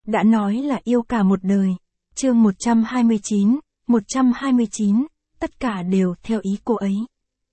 đã nói là yêu cả một đời. Chương 129, tất cả đều theo ý cô ấy.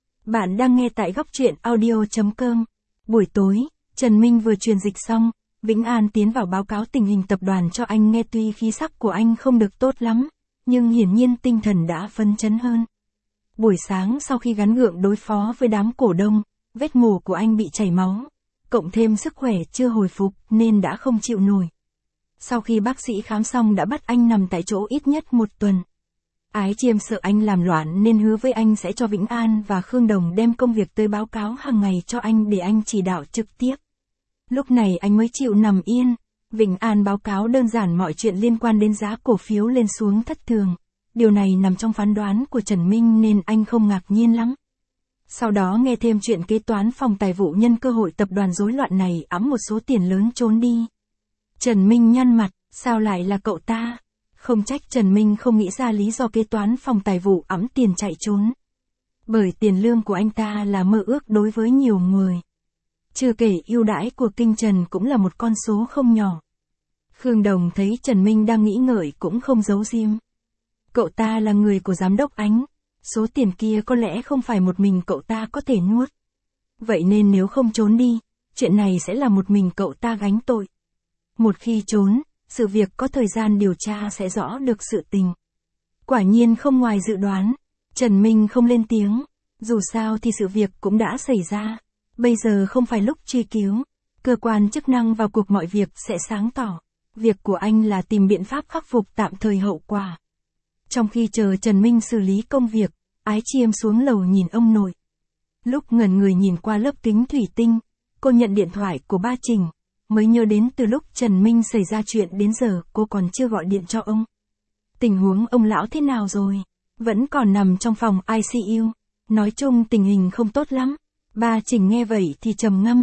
Bạn đang nghe tại góc truyện audio.com. Buổi tối, Trần Minh vừa truyền dịch xong, Vĩnh An tiến vào báo cáo tình hình tập đoàn cho anh nghe. Tuy khí sắc của anh không được tốt lắm, nhưng hiển nhiên tinh thần đã phấn chấn hơn. Buổi sáng sau khi gắng gượng đối phó với đám cổ đông, vết mổ của anh bị chảy máu, cộng thêm sức khỏe chưa hồi phục nên đã không chịu nổi. Sau khi bác sĩ khám xong đã bắt anh nằm tại chỗ ít nhất 1 tuần. Ái Chiêm sợ anh làm loạn nên hứa với anh sẽ cho Vĩnh An và Khương Đồng đem công việc tới báo cáo hàng ngày cho anh để anh chỉ đạo trực tiếp. Lúc này anh mới chịu nằm yên. Vĩnh An báo cáo đơn giản mọi chuyện liên quan đến giá cổ phiếu lên xuống thất thường. Điều này nằm trong phán đoán của Trần Minh nên anh không ngạc nhiên lắm. Sau đó nghe thêm chuyện kế toán phòng tài vụ nhân cơ hội tập đoàn rối loạn này ẵm một số tiền lớn trốn đi. Trần Minh nhăn mặt, sao lại là cậu ta? Không trách Trần Minh không nghĩ ra lý do kế toán phòng tài vụ ẵm tiền chạy trốn. Bởi tiền lương của anh ta là mơ ước đối với nhiều người. Chưa kể ưu đãi của Kinh Trần cũng là một con số không nhỏ. Khương Đồng thấy Trần Minh đang nghĩ ngợi cũng không giấu giếm. Cậu ta là người của giám đốc Ánh. Số tiền kia có lẽ không phải một mình cậu ta có thể nuốt. Vậy nên nếu không trốn đi, chuyện này sẽ là một mình cậu ta gánh tội. Một khi trốn, sự việc có thời gian điều tra sẽ rõ được sự tình. Quả nhiên không ngoài dự đoán, Trần Minh không lên tiếng. Dù sao thì sự việc cũng đã xảy ra. Bây giờ không phải lúc truy cứu. Cơ quan chức năng vào cuộc mọi việc sẽ sáng tỏ. Việc của anh là tìm biện pháp khắc phục tạm thời hậu quả. Trong khi chờ Trần Minh xử lý công việc, Ái Chiêm xuống lầu nhìn ông nội. Lúc ngẩn người nhìn qua lớp kính thủy tinh, cô nhận điện thoại của ba Trình, mới nhớ đến từ lúc Trần Minh xảy ra chuyện đến giờ cô còn chưa gọi điện cho ông. Tình huống ông lão thế nào rồi? Vẫn còn nằm trong phòng ICU. Nói chung tình hình không tốt lắm. Ba Trình nghe vậy thì trầm ngâm.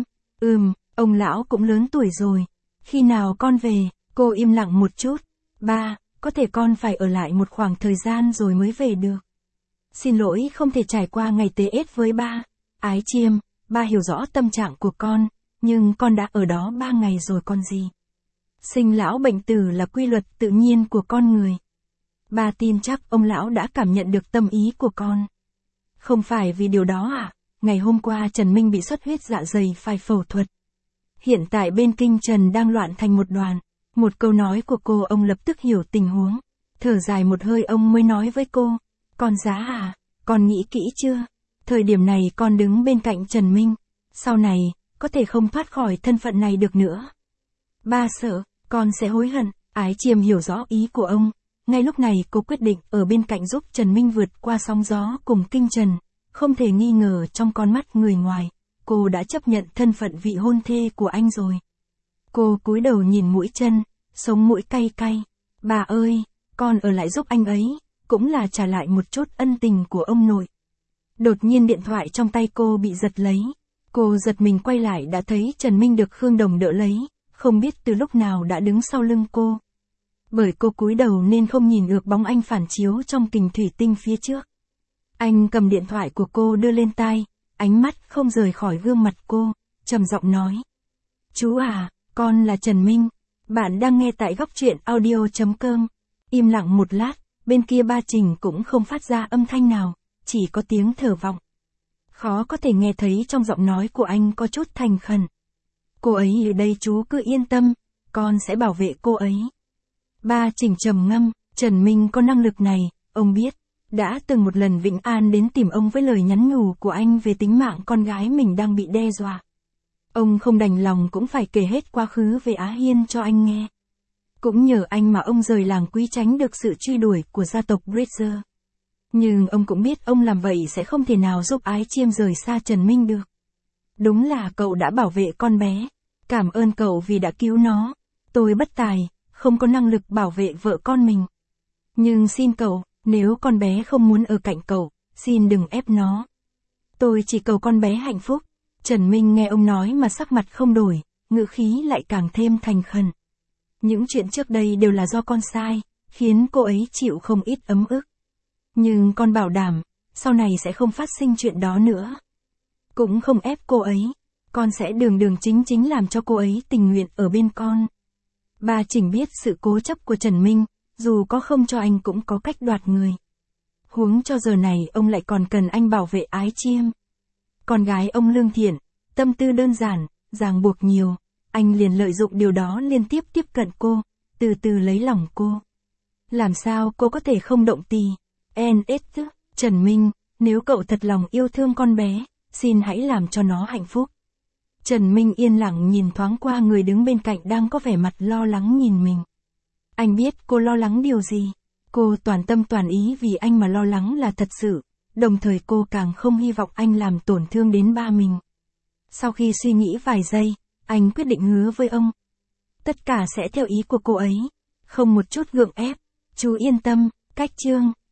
Ông lão cũng lớn tuổi rồi. Khi nào con về? Cô im lặng một chút. Ba, có thể con phải ở lại một khoảng thời gian rồi mới về được. Xin lỗi không thể trải qua ngày Tết với ba. Ái Chiêm, ba hiểu rõ tâm trạng của con, nhưng con đã ở đó 3 ngày rồi còn gì. Sinh lão bệnh tử là quy luật tự nhiên của con người. Ba tin chắc ông lão đã cảm nhận được tâm ý của con. Không phải vì điều đó à? Ngày hôm qua Trần Minh bị xuất huyết dạ dày phải phẫu thuật. Hiện tại bên Kinh Trần đang loạn thành một đoàn. Một câu nói của cô ông lập tức hiểu tình huống. Thở dài một hơi ông mới nói với cô. Con Giá à, con nghĩ kỹ chưa? Thời điểm này con đứng bên cạnh Trần Minh. Sau này, có thể không thoát khỏi thân phận này được nữa. Ba sợ, con sẽ hối hận. Ái Chiêm hiểu rõ ý của ông. Ngay lúc này cô quyết định ở bên cạnh giúp Trần Minh vượt qua sóng gió cùng Kinh Trần. Không thể nghi ngờ trong con mắt người ngoài, cô đã chấp nhận thân phận vị hôn thê của anh rồi. Cô cúi đầu nhìn mũi chân, sống mũi cay cay. Bà ơi, con ở lại giúp anh ấy, cũng là trả lại một chút ân tình của ông nội. Đột nhiên điện thoại trong tay cô bị giật lấy. Cô giật mình quay lại đã thấy Trần Minh được Khương Đồng đỡ lấy, không biết từ lúc nào đã đứng sau lưng cô. Bởi cô cúi đầu nên không nhìn được bóng anh phản chiếu trong kính thủy tinh phía trước. Anh cầm điện thoại của cô đưa lên tai, ánh mắt không rời khỏi gương mặt cô, trầm giọng nói. Chú à, con là Trần Minh, bạn đang nghe tại góc truyện audio.com. Im lặng một lát, bên kia ba Trình cũng không phát ra âm thanh nào, chỉ có tiếng thở vọng. Khó có thể nghe thấy trong giọng nói của anh có chút thành khẩn. Cô ấy ở đây chú cứ yên tâm, con sẽ bảo vệ cô ấy. Ba Trình trầm ngâm, Trần Minh có năng lực này, ông biết. Đã từng một lần Vĩnh An đến tìm ông với lời nhắn nhủ của anh về tính mạng con gái mình đang bị đe dọa. Ông không đành lòng cũng phải kể hết quá khứ về Á Hiên cho anh nghe. Cũng nhờ anh mà ông rời làng Quý tránh được sự truy đuổi của gia tộc Bridger. Nhưng ông cũng biết ông làm vậy sẽ không thể nào giúp Ái Chiêm rời xa Trần Minh được. Đúng là cậu đã bảo vệ con bé. Cảm ơn cậu vì đã cứu nó. Tôi bất tài, không có năng lực bảo vệ vợ con mình. Nhưng xin cậu, nếu con bé không muốn ở cạnh cậu, xin đừng ép nó. Tôi chỉ cầu con bé hạnh phúc. Trần Minh nghe ông nói mà sắc mặt không đổi, ngữ khí lại càng thêm thành khẩn. Những chuyện trước đây đều là do con sai, khiến cô ấy chịu không ít ấm ức. Nhưng con bảo đảm, sau này sẽ không phát sinh chuyện đó nữa. Cũng không ép cô ấy, con sẽ đường chính làm cho cô ấy tình nguyện ở bên con. Bà Trình biết sự cố chấp của Trần Minh, dù có không cho anh cũng có cách đoạt người. Huống cho giờ này ông lại còn cần anh bảo vệ Ái Chiêm. Con gái ông lương thiện, tâm tư đơn giản, ràng buộc nhiều, anh liền lợi dụng điều đó liên tiếp tiếp cận cô, từ từ lấy lòng cô. Làm sao cô có thể không động tì? NS, Trần Minh, nếu cậu thật lòng yêu thương con bé, xin hãy làm cho nó hạnh phúc. Trần Minh yên lặng nhìn thoáng qua người đứng bên cạnh đang có vẻ mặt lo lắng nhìn mình. Anh biết cô lo lắng điều gì. Cô toàn tâm toàn ý vì anh mà lo lắng là thật sự, đồng thời cô càng không hy vọng anh làm tổn thương đến ba mình. Sau khi suy nghĩ vài giây, anh quyết định hứa với ông. Tất cả sẽ theo ý của cô ấy, không một chút gượng ép, chú yên tâm, cách chương.